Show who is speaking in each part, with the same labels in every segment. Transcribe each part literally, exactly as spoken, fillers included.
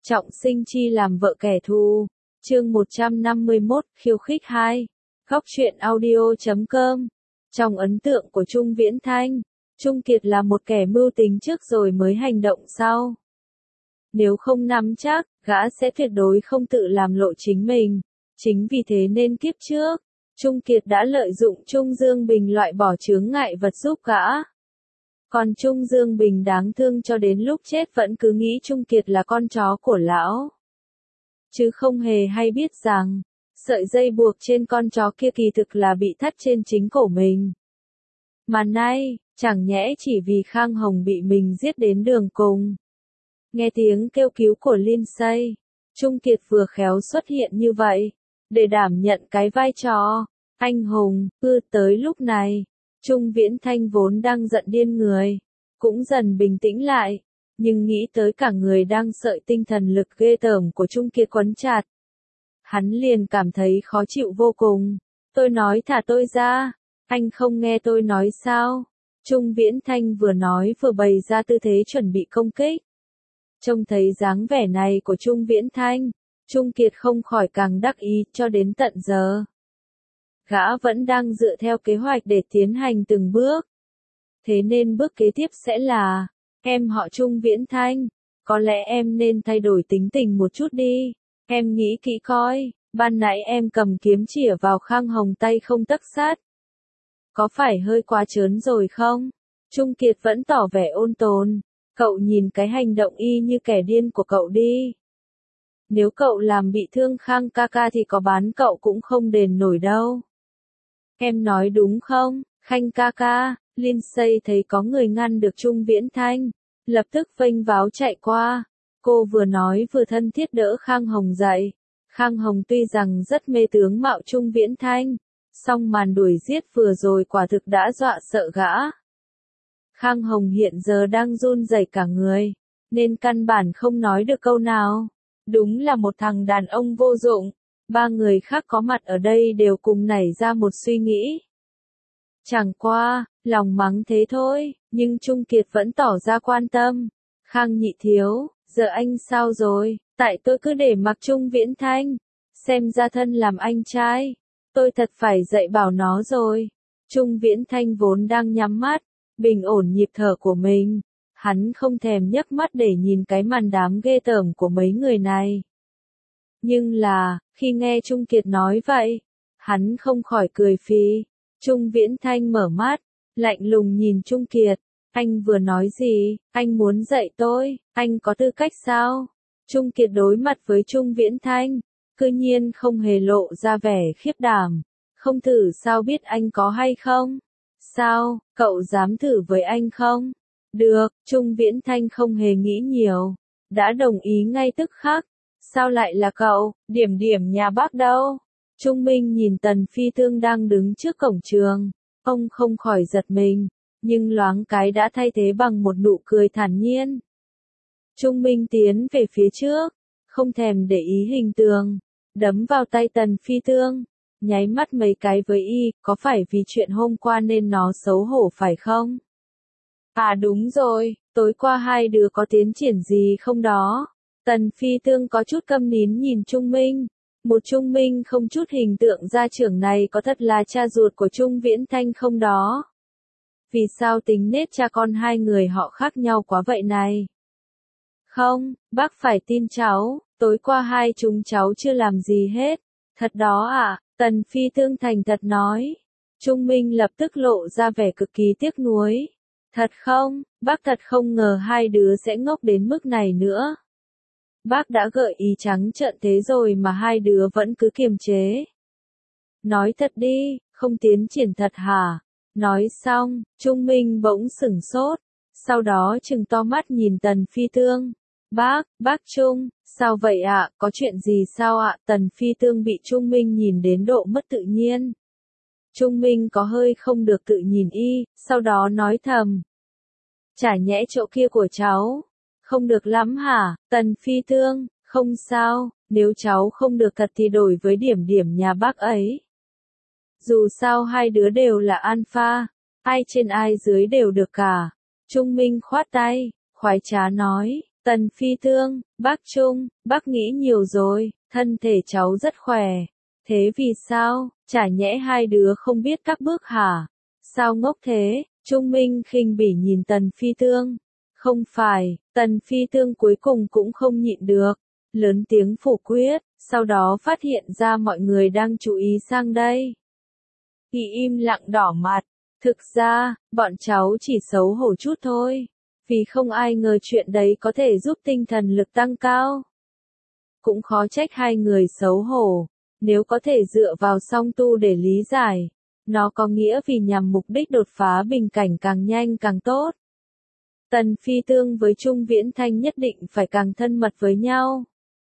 Speaker 1: Trọng sinh chi làm vợ kẻ thù. Chương một trăm năm mươi mốt, khiêu khích hai. Góc truyện audio chấm com. Trong ấn tượng của Trung Viễn Thanh, Trung Kiệt là một kẻ mưu tính trước rồi mới hành động sau. Nếu không nắm chắc, gã sẽ tuyệt đối không tự làm lộ chính mình. Chính vì thế nên kiếp trước, Trung Kiệt đã lợi dụng Trung Dương Bình loại bỏ chướng ngại vật giúp gã. Còn Trung Dương Bình đáng thương cho đến lúc chết vẫn cứ nghĩ Trung Kiệt là con chó của lão. Chứ không hề hay biết rằng, sợi dây buộc trên con chó kia kỳ thực là bị thắt trên chính cổ mình. Mà nay, chẳng nhẽ chỉ vì Khang Hồng bị mình giết đến đường cùng. Nghe tiếng kêu cứu của Lindsay, Trung Kiệt vừa khéo xuất hiện như vậy, để đảm nhận cái vai trò anh hùng. Ư tới lúc này, Trung Viễn Thanh vốn đang giận điên người, cũng dần bình tĩnh lại, nhưng nghĩ tới cả người đang sợi tinh thần lực ghê tởm của Trung Kiệt quấn chặt. Hắn liền cảm thấy khó chịu vô cùng. Tôi nói thả tôi ra, anh không nghe tôi nói sao? Trung Viễn Thanh vừa nói vừa bày ra tư thế chuẩn bị công kích. Trông thấy dáng vẻ này của Trung Viễn Thanh, Trung Kiệt không khỏi càng đắc ý cho đến tận giờ. Gã vẫn đang dựa theo kế hoạch để tiến hành từng bước. Thế nên bước kế tiếp sẽ là, em họ Trung Viễn Thanh, có lẽ em nên thay đổi tính tình một chút đi. Em nghĩ kỹ coi, ban nãy em cầm kiếm chĩa vào Khang Hồng tay không tấc sắt. Có phải hơi quá trớn rồi không? Trung Kiệt vẫn tỏ vẻ ôn tồn. Cậu nhìn cái hành động y như kẻ điên của cậu đi. Nếu cậu làm bị thương Khang ca ca thì có bán cậu cũng không đền nổi đâu. Em nói đúng không, Khanh ca ca? Lindsay thấy có người ngăn được Trung Viễn Thanh, lập tức vênh váo chạy qua. Cô vừa nói vừa thân thiết đỡ Khang Hồng dậy. Khang Hồng tuy rằng rất mê tướng mạo Trung Viễn Thanh, song màn đuổi giết vừa rồi quả thực đã dọa sợ gã. Khang Hồng hiện giờ đang run rẩy cả người, nên căn bản không nói được câu nào. Đúng là một thằng đàn ông vô dụng. Ba người khác có mặt ở đây đều cùng nảy ra một suy nghĩ. Chẳng qua, lòng mắng thế thôi, nhưng Trung Kiệt vẫn tỏ ra quan tâm. Khang nhị thiếu, giờ anh sao rồi? Tại tôi cứ để mặc Trung Viễn Thanh, xem ra thân làm anh trai. Tôi thật phải dạy bảo nó rồi. Trung Viễn Thanh vốn đang nhắm mắt, bình ổn nhịp thở của mình. Hắn không thèm nhấc mắt để nhìn cái màn đám ghê tởm của mấy người này. Nhưng là, khi nghe Trung Kiệt nói vậy, hắn không khỏi cười phì. Trung Viễn Thanh mở mắt, lạnh lùng nhìn Trung Kiệt. Anh vừa nói gì? Anh muốn dạy tôi? Anh có tư cách sao? Trung Kiệt đối mặt với Trung Viễn Thanh, cư nhiên không hề lộ ra vẻ khiếp đảm. Không thử sao biết anh có hay không? Sao, cậu dám thử với anh không? Được, Trung Viễn Thanh không hề nghĩ nhiều, đã đồng ý ngay tức khắc. Sao lại là cậu? Điểm điểm nhà bác đâu? Trung Minh nhìn Tần Phi Tương đang đứng trước cổng trường, ông không khỏi giật mình, nhưng loáng cái đã thay thế bằng một nụ cười thản nhiên. Trung Minh tiến về phía trước, không thèm để ý hình tượng, đấm vào tay Tần Phi Tương, nháy mắt mấy cái với y, có phải vì chuyện hôm qua nên nó xấu hổ phải không? À đúng rồi, tối qua hai đứa có tiến triển gì không đó? Tần Phi Tương có chút câm nín nhìn Trung Minh. Một Trung Minh không chút hình tượng gia trưởng này có thật là cha ruột của Trung Viễn Thanh không đó? Vì sao tính nết cha con hai người họ khác nhau quá vậy này? Không, bác phải tin cháu, tối qua hai chúng cháu chưa làm gì hết. Thật đó à? Tần Phi Tương thành thật nói. Trung Minh lập tức lộ ra vẻ cực kỳ tiếc nuối. Thật không, bác thật không ngờ hai đứa sẽ ngốc đến mức này nữa. Bác đã gợi ý trắng trợn thế rồi mà hai đứa vẫn cứ kiềm chế. Nói thật đi, không tiến triển thật hả? Nói xong, Trung Minh bỗng sửng sốt, sau đó trừng to mắt nhìn Tần Phi Tương. Bác, bác Trung, sao vậy ạ? Có chuyện gì sao ạ? Tần Phi Tương bị Trung Minh nhìn đến độ mất tự nhiên. Trung Minh có hơi không được tự nhìn y, sau đó nói thầm. Chả nhẽ chỗ kia của cháu không được lắm hả? Tần Phi Tương, không sao, nếu cháu không được thật thì đổi với điểm điểm nhà bác ấy. Dù sao hai đứa đều là alpha, ai trên ai dưới đều được cả. Trung Minh khoát tay, khoái trá nói, Tần Phi Tương, bác Trung, bác nghĩ nhiều rồi, thân thể cháu rất khỏe. Thế vì sao, chả nhẽ hai đứa không biết các bước hả? Sao ngốc thế? Trung Minh khinh bỉ nhìn Tần Phi Tương. Không phải, Tần Phi Tương cuối cùng cũng không nhịn được. Lớn tiếng phủ quyết, sau đó phát hiện ra mọi người đang chú ý sang đây. Y im lặng đỏ mặt. Thực ra, bọn cháu chỉ xấu hổ chút thôi. Vì không ai ngờ chuyện đấy có thể giúp tinh thần lực tăng cao. Cũng khó trách hai người xấu hổ. Nếu có thể dựa vào song tu để lý giải, nó có nghĩa vì nhằm mục đích đột phá bình cảnh càng nhanh càng tốt. Tần Phi Tương với Trung Viễn Thanh nhất định phải càng thân mật với nhau.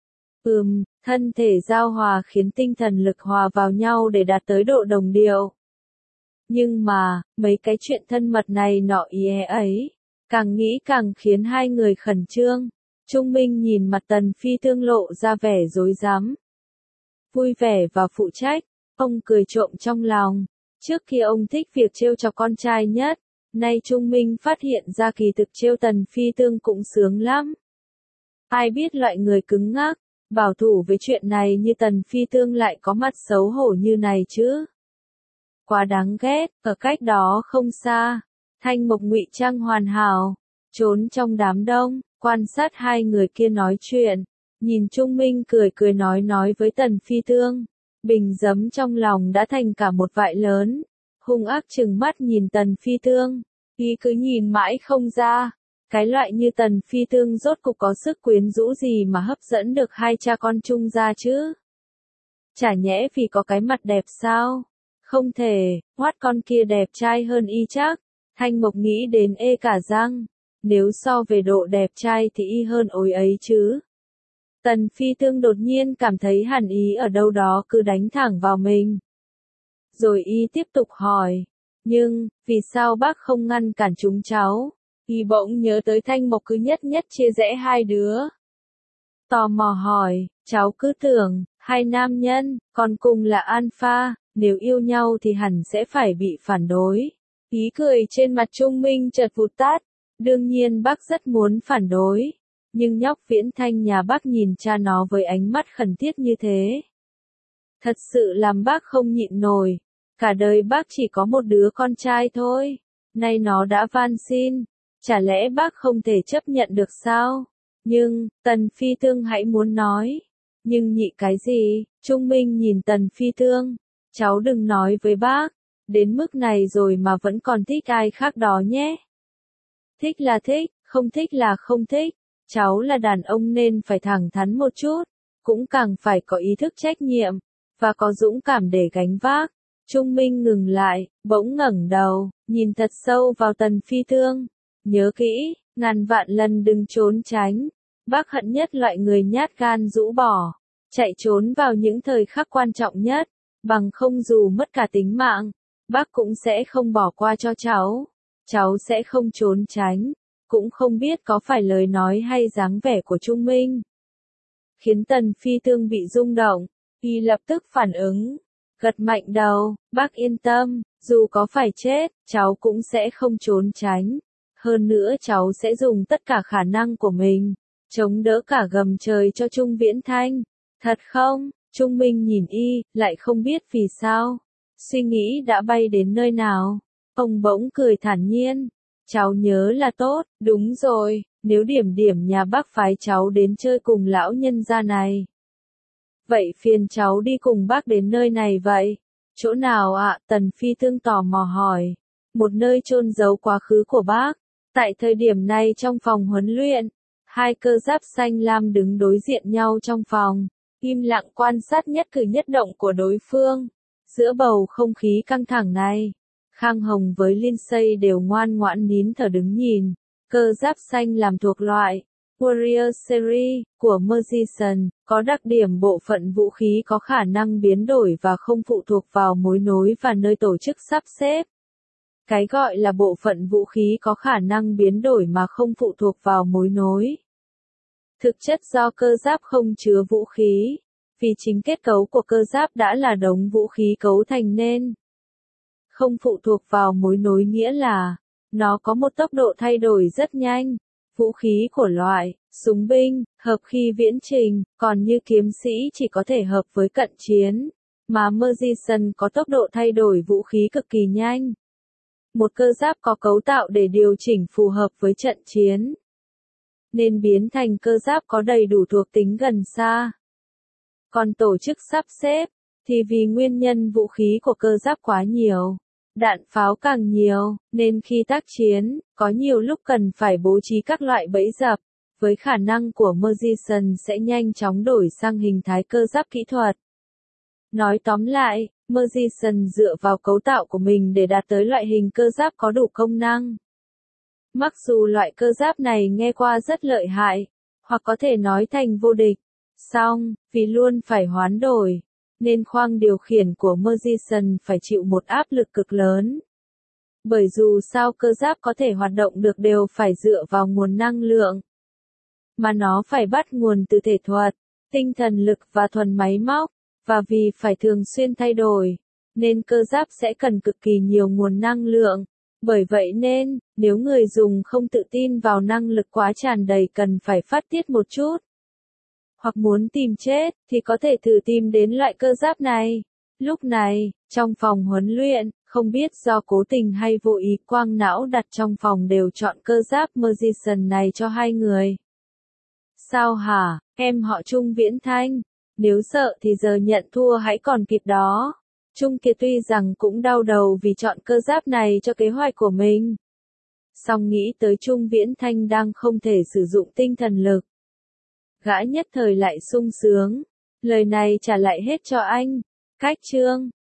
Speaker 1: Ừm, thân thể giao hòa khiến tinh thần lực hòa vào nhau để đạt tới độ đồng điệu. Nhưng mà, mấy cái chuyện thân mật này nọ ý ấy, càng nghĩ càng khiến hai người khẩn trương. Trung Minh nhìn mặt Tần Phi Tương lộ ra vẻ rối rắm. Vui vẻ và phụ trách, ông cười trộm trong lòng. Trước kia ông thích việc trêu chọc con trai nhất, nay Trung Minh phát hiện ra kỳ thực trêu Tần Phi Tương cũng sướng lắm. Ai biết loại người cứng ngắc, bảo thủ với chuyện này như Tần Phi Tương lại có mặt xấu hổ như này chứ. Quá đáng ghét, ở cách đó không xa, Thanh Mộc ngụy trang hoàn hảo, trốn trong đám đông, quan sát hai người kia nói chuyện. Nhìn Trung Minh cười cười nói nói với Tần Phi Tương, bình giấm trong lòng đã thành cả một vại lớn, hung ác trừng mắt nhìn Tần Phi Tương, y cứ nhìn mãi không ra, cái loại như Tần Phi Tương rốt cục có sức quyến rũ gì mà hấp dẫn được hai cha con Trung gia chứ? Chả nhẽ vì có cái mặt đẹp sao? Không thể, hoát con kia đẹp trai hơn y chắc. Thanh Mộc nghĩ đến ê cả răng, nếu so về độ đẹp trai thì y hơn ối ấy chứ. Tần Phi Tương đột nhiên cảm thấy hàn ý ở đâu đó cứ đánh thẳng vào mình. Rồi y tiếp tục hỏi, nhưng, vì sao bác không ngăn cản chúng cháu? Y bỗng nhớ tới Thanh Mộc cứ nhất nhất chia rẽ hai đứa. Tò mò hỏi, cháu cứ tưởng, hai nam nhân, còn cùng là alpha, nếu yêu nhau thì hẳn sẽ phải bị phản đối. Ý cười trên mặt Trung Minh chợt vụt tắt, đương nhiên bác rất muốn phản đối. Nhưng nhóc Viễn Thanh nhà bác nhìn cha nó với ánh mắt khẩn thiết như thế. Thật sự làm bác không nhịn nổi. Cả đời bác chỉ có một đứa con trai thôi. Nay nó đã van xin. Chả lẽ bác không thể chấp nhận được sao? Nhưng, Tần Phi Tương hãy muốn nói. Nhưng nhị cái gì? Trung Minh nhìn Tần Phi Tương. Cháu đừng nói với bác. Đến mức này rồi mà vẫn còn thích ai khác đó nhé. Thích là thích, không thích là không thích. Cháu là đàn ông nên phải thẳng thắn một chút, cũng càng phải có ý thức trách nhiệm, và có dũng cảm để gánh vác. Trung Minh ngừng lại, bỗng ngẩng đầu, nhìn thật sâu vào Tần Phi Tương. Nhớ kỹ, ngàn vạn lần đừng trốn tránh. Bác hận nhất loại người nhát gan rũ bỏ, chạy trốn vào những thời khắc quan trọng nhất, bằng không dù mất cả tính mạng, bác cũng sẽ không bỏ qua cho cháu. Cháu sẽ không trốn tránh. Cũng không biết có phải lời nói hay dáng vẻ của Trung Minh khiến Tần Phi Tương bị rung động, y lập tức phản ứng, gật mạnh đầu, bác yên tâm, dù có phải chết, cháu cũng sẽ không trốn tránh. Hơn nữa cháu sẽ dùng tất cả khả năng của mình, chống đỡ cả gầm trời cho Trung Viễn Thanh. Thật không? Trung Minh nhìn y, lại không biết vì sao. Suy nghĩ đã bay đến nơi nào. Ông bỗng cười thản nhiên. Cháu nhớ là tốt, đúng rồi, nếu điểm điểm nhà bác phái cháu đến chơi cùng lão nhân gia này. Vậy phiền cháu đi cùng bác đến nơi này vậy. Chỗ nào ạ? À? Tần Phi Tương tò mò hỏi. Một nơi chôn giấu quá khứ của bác. Tại thời điểm này trong phòng huấn luyện, hai cơ giáp xanh lam đứng đối diện nhau trong phòng, im lặng quan sát nhất cử nhất động của đối phương. Giữa bầu không khí căng thẳng này, Khang Hồng với Lindsay đều ngoan ngoãn nín thở đứng nhìn. Cơ giáp xanh làm thuộc loại Warrior Series của Magician, có đặc điểm bộ phận vũ khí có khả năng biến đổi và không phụ thuộc vào mối nối và nơi tổ chức sắp xếp. Cái gọi là bộ phận vũ khí có khả năng biến đổi mà không phụ thuộc vào mối nối. Thực chất do cơ giáp không chứa vũ khí, vì chính kết cấu của cơ giáp đã là đống vũ khí cấu thành nên. Không phụ thuộc vào mối nối nghĩa là, nó có một tốc độ thay đổi rất nhanh. Vũ khí của loại súng binh, hợp khi viễn trình, còn như kiếm sĩ chỉ có thể hợp với cận chiến, mà Magician có tốc độ thay đổi vũ khí cực kỳ nhanh. Một cơ giáp có cấu tạo để điều chỉnh phù hợp với trận chiến, nên biến thành cơ giáp có đầy đủ thuộc tính gần xa. Còn tổ chức sắp xếp, thì vì nguyên nhân vũ khí của cơ giáp quá nhiều, đạn pháo càng nhiều, nên khi tác chiến, có nhiều lúc cần phải bố trí các loại bẫy dập, với khả năng của Magician sẽ nhanh chóng đổi sang hình thái cơ giáp kỹ thuật. Nói tóm lại, Magician dựa vào cấu tạo của mình để đạt tới loại hình cơ giáp có đủ công năng. Mặc dù loại cơ giáp này nghe qua rất lợi hại, hoặc có thể nói thành vô địch, song, vì luôn phải hoán đổi, nên khoang điều khiển của Magician phải chịu một áp lực cực lớn. Bởi dù sao cơ giáp có thể hoạt động được đều phải dựa vào nguồn năng lượng, mà nó phải bắt nguồn từ thể thuật, tinh thần lực và thuần máy móc, và vì phải thường xuyên thay đổi, nên cơ giáp sẽ cần cực kỳ nhiều nguồn năng lượng. Bởi vậy nên, nếu người dùng không tự tin vào năng lực quá tràn đầy cần phải phát tiết một chút, hoặc muốn tìm chết, thì có thể thử tìm đến loại cơ giáp này. Lúc này, trong phòng huấn luyện, không biết do cố tình hay vô ý quang não đặt trong phòng đều chọn cơ giáp Magician này cho hai người. Sao hả, em họ Trung Viễn Thanh? Nếu sợ thì giờ nhận thua hãy còn kịp đó. Trung Kiệt tuy rằng cũng đau đầu vì chọn cơ giáp này cho kế hoạch của mình, song nghĩ tới Trung Viễn Thanh đang không thể sử dụng tinh thần lực, gã nhất thời lại sung sướng. Lời này trả lại hết cho anh. Cách chương